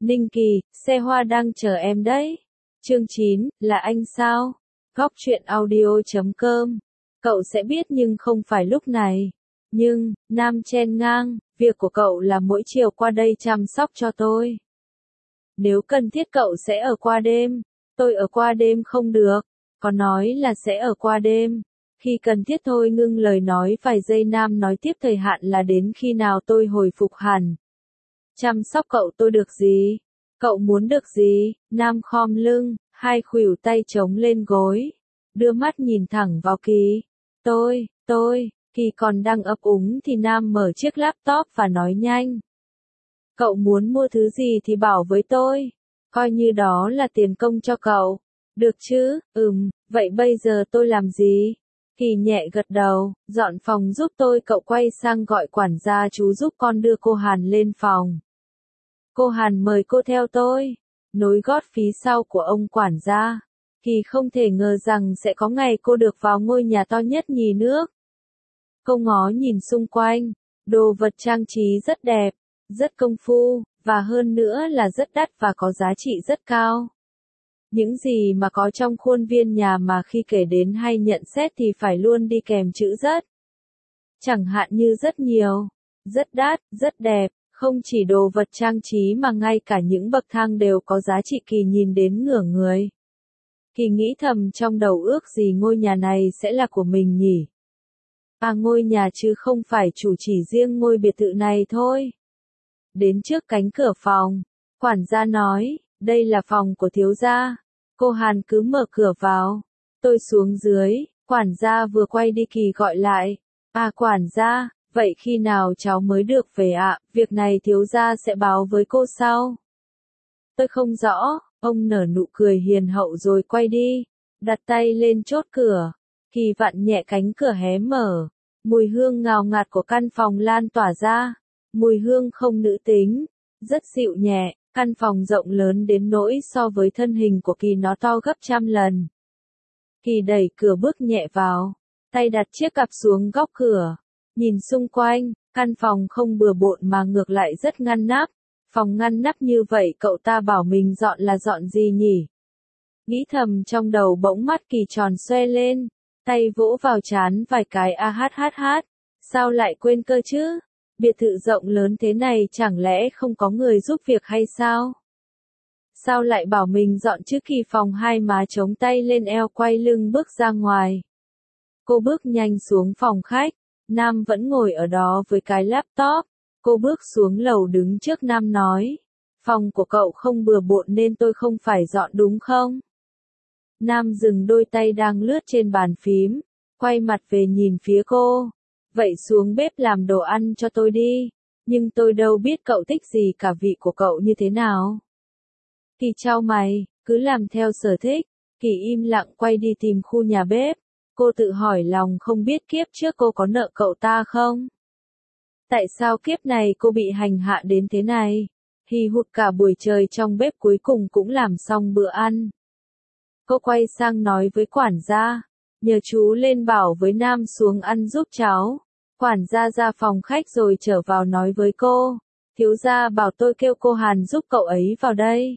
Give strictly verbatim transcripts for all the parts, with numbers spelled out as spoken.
Ninh Kỳ, xe hoa đang chờ em đấy. Chương chín, là anh sao? Góc truyện audio chấm com. Cậu sẽ biết nhưng không phải lúc này. Nhưng, Nam chen ngang, việc của cậu là mỗi chiều qua đây chăm sóc cho tôi. Nếu cần thiết cậu sẽ ở qua đêm. Tôi ở qua đêm không được. Có nói là sẽ ở qua đêm. Khi cần thiết thôi ngưng lời nói vài giây. Nam nói tiếp thời hạn là đến khi nào tôi hồi phục hẳn. Chăm sóc cậu tôi được gì? Cậu muốn được gì? Nam khom lưng, hai khuỷu tay chống lên gối. Đưa mắt nhìn thẳng vào Kỳ. Tôi, tôi, Kỳ còn đang ấp úng thì Nam mở chiếc laptop và nói nhanh. Cậu muốn mua thứ gì thì bảo với tôi. Coi như đó là tiền công cho cậu. Được chứ, ừm, vậy bây giờ tôi làm gì? Kỳ nhẹ gật đầu, dọn phòng giúp tôi. Cậu quay sang gọi quản gia chú giúp con đưa cô Hàn lên phòng. Cô Hàn mời cô theo tôi. Nối gót phía sau của ông quản gia. Kỳ không thể ngờ rằng sẽ có ngày cô được vào ngôi nhà to nhất nhì nước. Cô ngó nhìn xung quanh. Đồ vật trang trí rất đẹp, rất công phu, và hơn nữa là rất đắt và có giá trị rất cao. Những gì mà có trong khuôn viên nhà mà khi kể đến hay nhận xét thì phải luôn đi kèm chữ rất. Chẳng hạn như rất nhiều, rất đắt, rất đẹp, không chỉ đồ vật trang trí mà ngay cả những bậc thang đều có giá trị. Kỳ nhìn đến ngửa người. Kỳ nghĩ thầm trong đầu ước gì ngôi nhà này sẽ là của mình nhỉ? À, ngôi nhà chứ không phải chủ chỉ riêng ngôi biệt thự này thôi. Đến trước cánh cửa phòng, quản gia nói, đây là phòng của thiếu gia. Cô Hàn cứ mở cửa vào. Tôi xuống dưới, quản gia vừa quay đi. Kỳ gọi lại. À quản gia, vậy khi nào cháu mới được về ạ? À? Việc này thiếu gia sẽ báo với cô sau. Tôi không rõ, ông nở nụ cười hiền hậu rồi quay đi. Đặt tay lên chốt cửa. Kỳ vặn nhẹ cánh cửa hé mở. Mùi hương ngào ngạt của căn phòng lan tỏa ra. Mùi hương không nữ tính, rất dịu nhẹ. Căn phòng rộng lớn đến nỗi so với thân hình của Kỳ nó to gấp trăm lần. Kỳ đẩy cửa bước nhẹ vào, tay đặt chiếc cặp xuống góc cửa. Nhìn xung quanh, căn phòng không bừa bộn mà ngược lại rất ngăn nắp. Phòng ngăn nắp như vậy cậu ta bảo mình dọn là dọn gì nhỉ? Nghĩ thầm trong đầu bỗng mắt Kỳ tròn xoe lên, tay vỗ vào trán vài cái. A hát hát hát, sao lại quên cơ chứ? Biệt thự rộng lớn thế này chẳng lẽ không có người giúp việc hay sao? Sao lại bảo mình dọn chứ? Kỳ phòng hai má chống tay lên eo quay lưng bước ra ngoài. Cô bước nhanh xuống phòng khách. Nam vẫn ngồi ở đó với cái laptop. Cô bước xuống lầu đứng trước Nam nói. Phòng của cậu không bừa bộn nên tôi không phải dọn đúng không? Nam dừng đôi tay đang lướt trên bàn phím. Quay mặt về nhìn phía cô. Vậy xuống bếp làm đồ ăn cho tôi đi. Nhưng tôi đâu biết cậu thích gì cả, vị của cậu như thế nào. Kỳ chau mày, cứ làm theo sở thích. Kỳ im lặng quay đi tìm khu nhà bếp. Cô tự hỏi lòng không biết kiếp trước cô có nợ cậu ta không? Tại sao kiếp này cô bị hành hạ đến thế này? Hì hụt cả buổi trời trong bếp cuối cùng cũng làm xong bữa ăn. Cô quay sang nói với quản gia. Nhờ chú lên bảo với Nam xuống ăn giúp cháu. Quản gia ra phòng khách rồi trở vào nói với cô. Thiếu gia bảo tôi kêu cô Hàn giúp cậu ấy vào đây.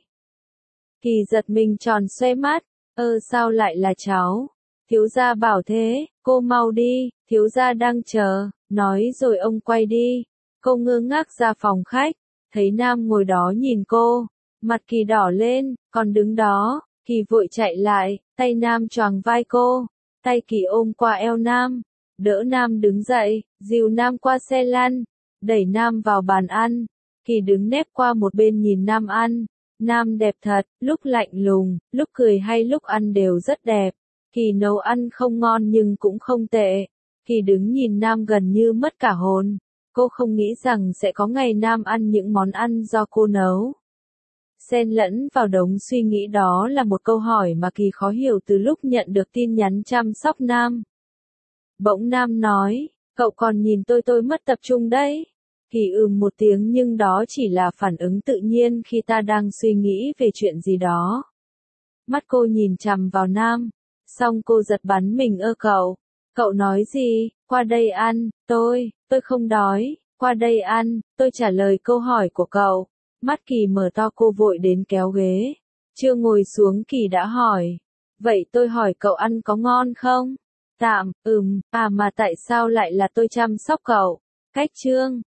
Kỳ giật mình tròn xoe mắt. Ơ sao lại là cháu? Thiếu gia bảo thế, cô mau đi, thiếu gia đang chờ. Nói rồi ông quay đi. Cô ngơ ngác ra phòng khách. Thấy Nam ngồi đó nhìn cô. Mặt Kỳ đỏ lên, còn đứng đó. Kỳ vội chạy lại, tay Nam choàng vai cô. Tay Kỳ ôm qua eo Nam, đỡ Nam đứng dậy, dìu Nam qua xe lăn, đẩy Nam vào bàn ăn. Kỳ đứng nép qua một bên nhìn Nam ăn. Nam đẹp thật, lúc lạnh lùng, lúc cười hay lúc ăn đều rất đẹp. Kỳ nấu ăn không ngon nhưng cũng không tệ. Kỳ đứng nhìn Nam gần như mất cả hồn. Cô không nghĩ rằng sẽ có ngày Nam ăn những món ăn do cô nấu. Xen lẫn vào đống suy nghĩ đó là một câu hỏi mà Kỳ khó hiểu từ lúc nhận được tin nhắn chăm sóc Nam. Bỗng Nam nói, cậu còn nhìn tôi tôi mất tập trung đấy. Kỳ ừm một tiếng nhưng đó chỉ là phản ứng tự nhiên khi ta đang suy nghĩ về chuyện gì đó. Mắt cô nhìn chằm vào Nam, xong cô giật bắn mình. Ơ cậu, cậu nói gì? Qua đây ăn, tôi, tôi không đói, qua đây ăn, tôi trả lời câu hỏi của cậu. Mắt Kỳ mở to, cô vội đến kéo ghế. Chưa ngồi xuống Kỳ đã hỏi. Vậy tôi hỏi cậu ăn có ngon không? Tạm, ừm, à mà tại sao lại là tôi chăm sóc cậu? Cách Trương.